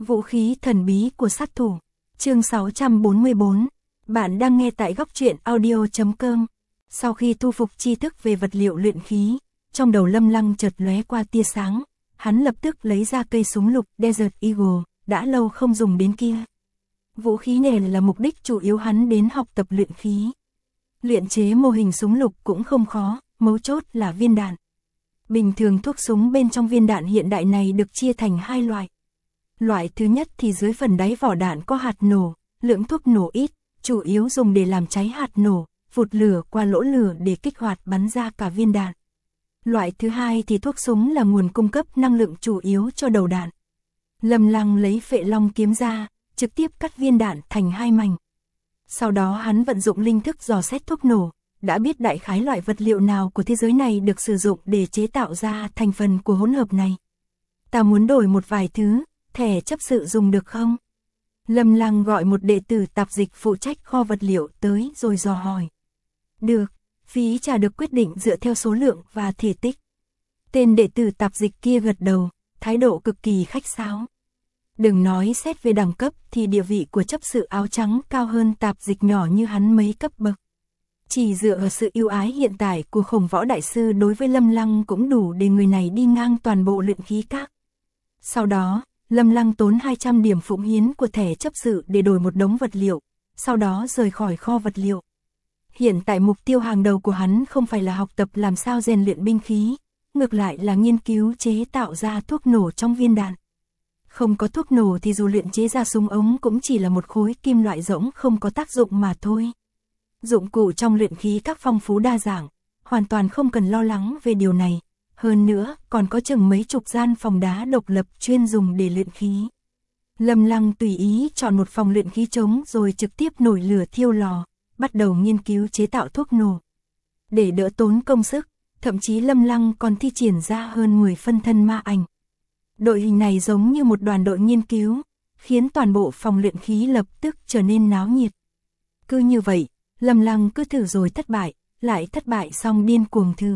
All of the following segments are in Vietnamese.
Vũ khí thần bí của sát thủ. Chương 644. Bạn đang nghe tại góc truyện audio.com. Sau khi thu phục tri thức về vật liệu luyện khí, trong đầu Lâm Lăng chợt lóe qua tia sáng, hắn lập tức lấy ra cây súng lục Desert Eagle, đã lâu không dùng đến kia. Vũ khí này là mục đích chủ yếu hắn đến học tập luyện khí. Luyện chế mô hình súng lục cũng không khó, mấu chốt là viên đạn. Bình thường thuốc súng bên trong viên đạn hiện đại này được chia thành hai loại. Loại thứ nhất thì dưới phần đáy vỏ đạn có hạt nổ, lượng thuốc nổ ít, chủ yếu dùng để làm cháy hạt nổ, vụt lửa qua lỗ lửa để kích hoạt bắn ra cả viên đạn. Loại thứ hai thì thuốc súng là nguồn cung cấp năng lượng chủ yếu cho đầu đạn. Lâm Lăng lấy Phệ Long kiếm ra, trực tiếp cắt viên đạn thành hai mảnh. Sau đó hắn vận dụng linh thức dò xét thuốc nổ, đã biết đại khái loại vật liệu nào của thế giới này được sử dụng để chế tạo ra thành phần của hỗn hợp này. Ta muốn đổi một vài thứ, thẻ chấp sự dùng được không? Lâm Lăng gọi một đệ tử tạp dịch phụ trách kho vật liệu tới rồi dò hỏi. Được, phí trả được quyết định dựa theo số lượng và thể tích. Tên đệ tử tạp dịch kia gật đầu, thái độ cực kỳ khách sáo. Đừng nói xét về đẳng cấp thì địa vị của chấp sự áo trắng cao hơn tạp dịch nhỏ như hắn mấy cấp bậc. Chỉ dựa vào sự ưu ái hiện tại của Khổng Võ đại sư đối với Lâm Lăng cũng đủ để người này đi ngang toàn bộ luyện khí các. Sau đó, Lâm Lăng tốn 200 điểm phụng hiến của thẻ chấp sự để đổi một đống vật liệu, sau đó rời khỏi kho vật liệu. Hiện tại mục tiêu hàng đầu của hắn không phải là học tập làm sao rèn luyện binh khí, ngược lại là nghiên cứu chế tạo ra thuốc nổ trong viên đạn. Không có thuốc nổ thì dù luyện chế ra súng ống cũng chỉ là một khối kim loại rỗng không có tác dụng mà thôi. Dụng cụ trong luyện khí các phong phú đa dạng, hoàn toàn không cần lo lắng về điều này. Hơn nữa, còn có chừng mấy chục gian phòng đá độc lập chuyên dùng để luyện khí. Lâm Lăng tùy ý chọn một phòng luyện khí trống rồi trực tiếp nổi lửa thiêu lò, bắt đầu nghiên cứu chế tạo thuốc nổ. Để đỡ tốn công sức, thậm chí Lâm Lăng còn thi triển ra hơn 10 phân thân ma ảnh. Đội hình này giống như một đoàn đội nghiên cứu, khiến toàn bộ phòng luyện khí lập tức trở nên náo nhiệt. Cứ như vậy, Lâm Lăng cứ thử rồi thất bại, lại thất bại xong điên cuồng thử.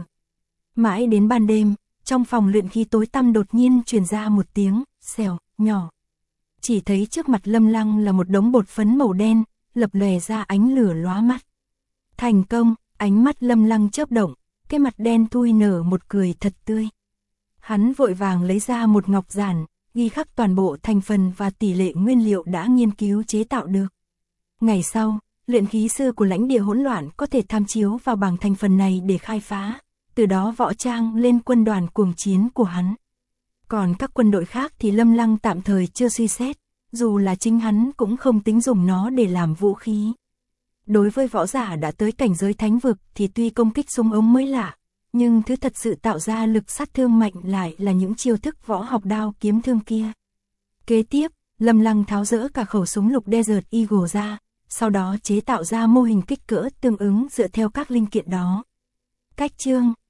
Mãi đến ban đêm, trong phòng luyện khí tối tăm đột nhiên truyền ra một tiếng xèo nhỏ. Chỉ thấy trước mặt Lâm Lăng là một đống bột phấn màu đen, lập lòe ra ánh lửa lóa mắt. Thành công, ánh mắt Lâm Lăng chớp động, cái mặt đen thui nở một cười thật tươi. Hắn vội vàng lấy ra một ngọc giản, ghi khắc toàn bộ thành phần và tỷ lệ nguyên liệu đã nghiên cứu chế tạo được. Ngày sau, luyện khí sư của lãnh địa hỗn loạn có thể tham chiếu vào bảng thành phần này để khai phá, từ đó võ trang lên quân đoàn cuồng chiến của hắn. Còn các quân đội khác thì Lâm Lăng tạm thời chưa suy xét, dù là chính hắn cũng không tính dùng nó để làm vũ khí. Đối với võ giả đã tới cảnh giới thánh vực thì tuy công kích súng ống mới lạ, nhưng thứ thật sự tạo ra lực sát thương mạnh lại là những chiêu thức võ học đao kiếm thương kia. Kế tiếp, Lâm Lăng tháo dỡ cả khẩu súng lục Desert Eagle ra, sau đó chế tạo ra mô hình kích cỡ tương ứng dựa theo các linh kiện đó. Cách chương